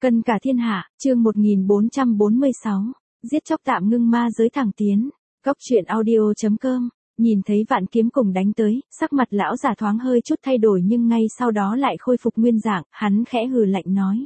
Cân cả thiên hạ, chương 1446, giết chóc tạm ngưng ma giới thẳng tiến. Góc truyện audio.com. Nhìn thấy Vạn Kiếm cùng đánh tới, sắc mặt lão giả thoáng hơi chút thay đổi nhưng ngay sau đó lại khôi phục nguyên dạng, hắn khẽ hừ lạnh nói.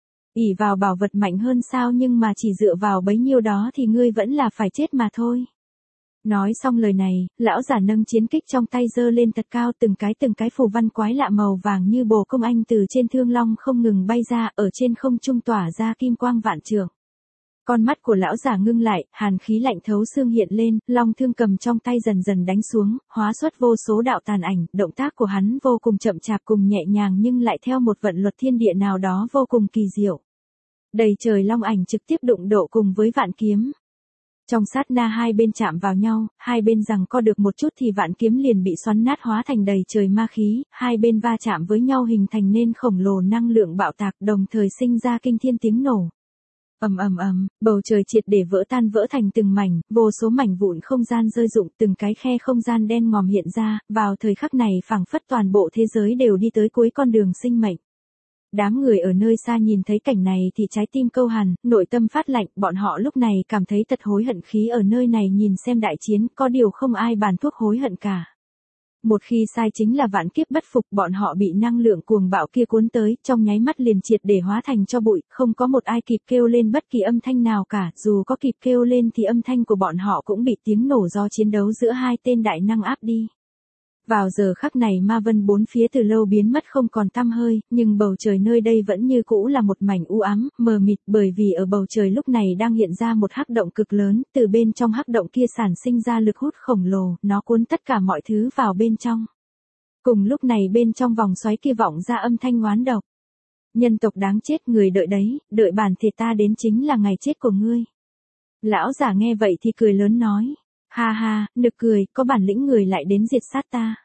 Ỷ vào bảo vật mạnh hơn sao, nhưng mà chỉ dựa vào bấy nhiêu đó thì ngươi vẫn là phải chết mà thôi. Nói xong lời này, lão giả nâng chiến kích trong tay giơ lên thật cao, từng cái phù văn quái lạ màu vàng như bồ công anh từ trên thương long không ngừng bay ra, ở trên không trung tỏa ra kim quang vạn trượng. Con mắt của lão giả ngưng lại, hàn khí lạnh thấu xương hiện lên, long thương cầm trong tay dần dần đánh xuống, hóa xuất vô số đạo tàn ảnh, động tác của hắn vô cùng chậm chạp cùng nhẹ nhàng nhưng lại theo một vận luật thiên địa nào đó vô cùng kỳ diệu. Đầy trời long ảnh trực tiếp đụng độ cùng với Vạn Kiếm. Trong sát na hai bên chạm vào nhau, hai bên giằng co được một chút thì Vạn Kiếm liền bị xoắn nát hóa thành đầy trời ma khí, hai bên va chạm với nhau hình thành nên khổng lồ năng lượng bạo tạc, đồng thời sinh ra kinh thiên tiếng nổ. Ầm ầm ầm, bầu trời triệt để vỡ tan vỡ thành từng mảnh, vô số mảnh vụn không gian rơi rụng, từng cái khe không gian đen ngòm hiện ra, vào thời khắc này phảng phất toàn bộ thế giới đều đi tới cuối con đường sinh mệnh. Đám người ở nơi xa nhìn thấy cảnh này thì trái tim câu hàn, nội tâm phát lạnh, bọn họ lúc này cảm thấy thật hối hận khí ở nơi này nhìn xem đại chiến, có điều không ai bàn thuốc hối hận cả. Một khi sai chính là vạn kiếp bất phục, bọn họ bị năng lượng cuồng bạo kia cuốn tới, trong nháy mắt liền triệt để hóa thành cho bụi, không có một ai kịp kêu lên bất kỳ âm thanh nào cả, dù có kịp kêu lên thì âm thanh của bọn họ cũng bị tiếng nổ do chiến đấu giữa hai tên đại năng áp đi. Vào giờ khắc này ma vân bốn phía từ lâu biến mất không còn tăm hơi, nhưng bầu trời nơi đây vẫn như cũ là một mảnh u ám, mờ mịt, bởi vì ở bầu trời lúc này đang hiện ra một hắc động cực lớn, từ bên trong hắc động kia sản sinh ra lực hút khổng lồ, nó cuốn tất cả mọi thứ vào bên trong. Cùng lúc này bên trong vòng xoáy kia vọng ra âm thanh oán độc. Nhân tộc đáng chết, người đợi đấy, đợi bản thể ta đến chính là ngày chết của ngươi. Lão giả nghe vậy thì cười lớn nói. Ha ha, nực cười, có bản lĩnh người lại đến diệt sát ta.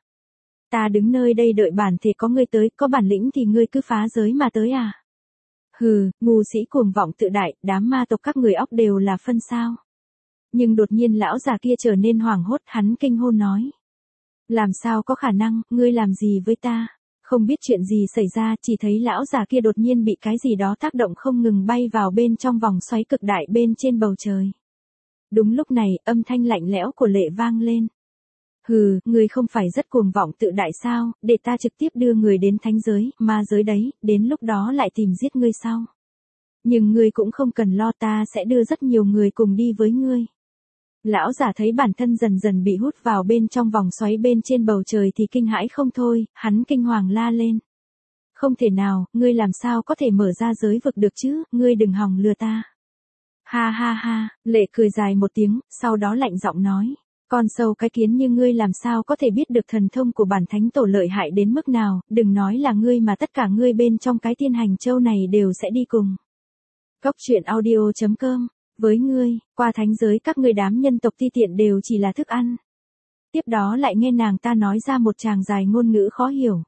Ta đứng nơi đây đợi bản thể có ngươi tới, có bản lĩnh thì ngươi cứ phá giới mà tới à. Hừ, ngu sĩ cuồng vọng tự đại, đám ma tộc các người óc đều là phân sao. Nhưng đột nhiên lão già kia trở nên hoảng hốt, hắn kinh hô nói. Làm sao có khả năng, ngươi làm gì với ta? Không biết chuyện gì xảy ra, chỉ thấy lão già kia đột nhiên bị cái gì đó tác động không ngừng bay vào bên trong vòng xoáy cực đại bên trên bầu trời. Đúng lúc này, âm thanh lạnh lẽo của Lệ vang lên. Hừ, ngươi không phải rất cuồng vọng tự đại sao, để ta trực tiếp đưa người đến thánh giới, ma giới đấy, đến lúc đó lại tìm giết ngươi sau. Nhưng ngươi cũng không cần lo, ta sẽ đưa rất nhiều người cùng đi với ngươi. Lão giả thấy bản thân dần dần bị hút vào bên trong vòng xoáy bên trên bầu trời thì kinh hãi không thôi, hắn kinh hoàng la lên. Không thể nào, ngươi làm sao có thể mở ra giới vực được chứ, ngươi đừng hòng lừa ta. Ha ha ha, Lệ cười dài một tiếng, sau đó lạnh giọng nói. Con sâu cái kiến như ngươi làm sao có thể biết được thần thông của bản thánh tổ lợi hại đến mức nào, đừng nói là ngươi mà tất cả ngươi bên trong cái Thiên Hành Châu này đều sẽ đi cùng. Góc truyện audio.com, với ngươi, qua thánh giới các ngươi đám nhân tộc ti tiện đều chỉ là thức ăn. Tiếp đó lại nghe nàng ta nói ra một tràng dài ngôn ngữ khó hiểu.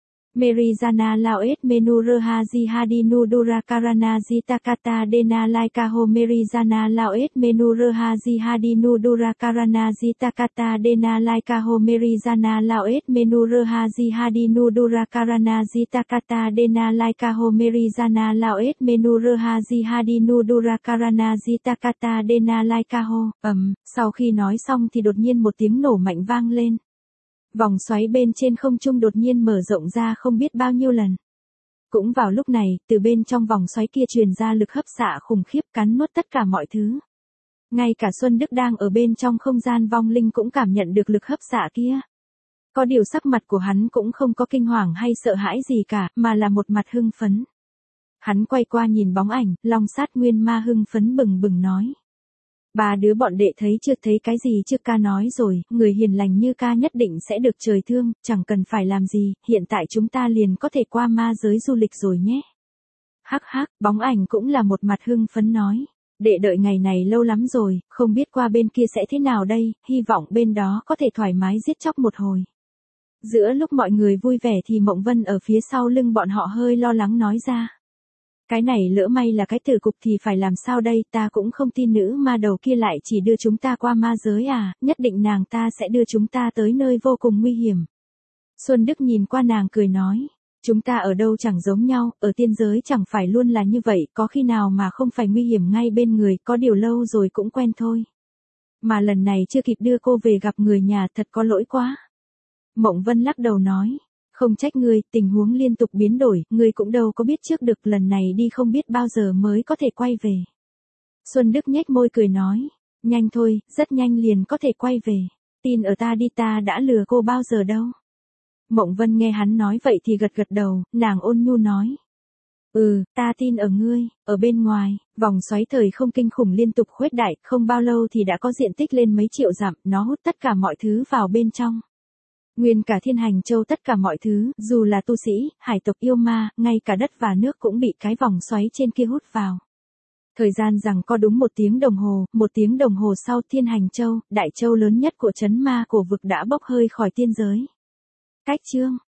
Merizana Laoet Menuraha Jihadinu Durakarana Jitakata Dena Laikaho Merizana Laoet Menuraha Jihadinu Durakarana Jitakata Dena Laikaho Merizana Laoet Menuraha Jihadinu Durakarana Jitakata Dena Laikaho Merizana Laoet Menuraha Jihadinu Durakarana Jitakata Dena Laikaho. Sau khi nói xong thì đột nhiên một tiếng nổ mạnh vang lên. Vòng xoáy bên trên không trung đột nhiên mở rộng ra không biết bao nhiêu lần. Cũng vào lúc này, từ bên trong vòng xoáy kia truyền ra lực hấp xạ khủng khiếp cắn nuốt tất cả mọi thứ. Ngay cả Xuân Đức đang ở bên trong không gian vong linh cũng cảm nhận được lực hấp xạ kia. Có điều sắc mặt của hắn cũng không có kinh hoàng hay sợ hãi gì cả, mà là một mặt hưng phấn. Hắn quay qua nhìn bóng ảnh, Long Sát Nguyên Ma hưng phấn bừng bừng nói. Ba đứa bọn đệ thấy chưa, thấy cái gì chưa, ca nói rồi, người hiền lành như ca nhất định sẽ được trời thương, chẳng cần phải làm gì, hiện tại chúng ta liền có thể qua ma giới du lịch rồi nhé. Hắc hắc, bóng ảnh cũng là một mặt hưng phấn nói. Đệ đợi ngày này lâu lắm rồi, không biết qua bên kia sẽ thế nào đây, hy vọng bên đó có thể thoải mái giết chóc một hồi. Giữa lúc mọi người vui vẻ thì Mộng Vân ở phía sau lưng bọn họ hơi lo lắng nói ra. Cái này lỡ may là cái tử cục thì phải làm sao đây, ta cũng không tin nữ ma đầu kia lại chỉ đưa chúng ta qua ma giới à, nhất định nàng ta sẽ đưa chúng ta tới nơi vô cùng nguy hiểm. Xuân Đức nhìn qua nàng cười nói, Chúng ta ở đâu chẳng giống nhau, ở tiên giới chẳng phải luôn là như vậy, có khi nào mà không phải nguy hiểm ngay bên người, có điều lâu rồi cũng quen thôi. Mà lần này chưa kịp đưa cô về gặp người nhà, thật có lỗi quá. Mộng Vân lắc đầu nói, không trách ngươi, tình huống liên tục biến đổi, ngươi cũng đâu có biết trước được, lần này đi không biết bao giờ mới có thể quay về. Xuân Đức nhếch môi cười nói, nhanh thôi, rất nhanh liền có thể quay về. Tin ở ta đi, ta đã lừa cô bao giờ đâu. Mộng Vân nghe hắn nói vậy thì gật gật đầu, nàng ôn nhu nói. Ta tin ở ngươi. Ở bên ngoài, vòng xoáy thời không kinh khủng liên tục khuếch đại, không bao lâu thì đã có diện tích lên mấy triệu dặm, nó hút tất cả mọi thứ vào bên trong. Nguyên cả Thiên Hành Châu, tất cả mọi thứ, dù là tu sĩ, hải tộc, yêu ma, ngay cả đất và nước cũng bị cái vòng xoáy trên kia hút vào. Thời gian rằng có đúng 1 tiếng đồng hồ sau, Thiên Hành Châu, đại châu lớn nhất của trấn ma cổ vực đã bốc hơi khỏi tiên giới. Cách chương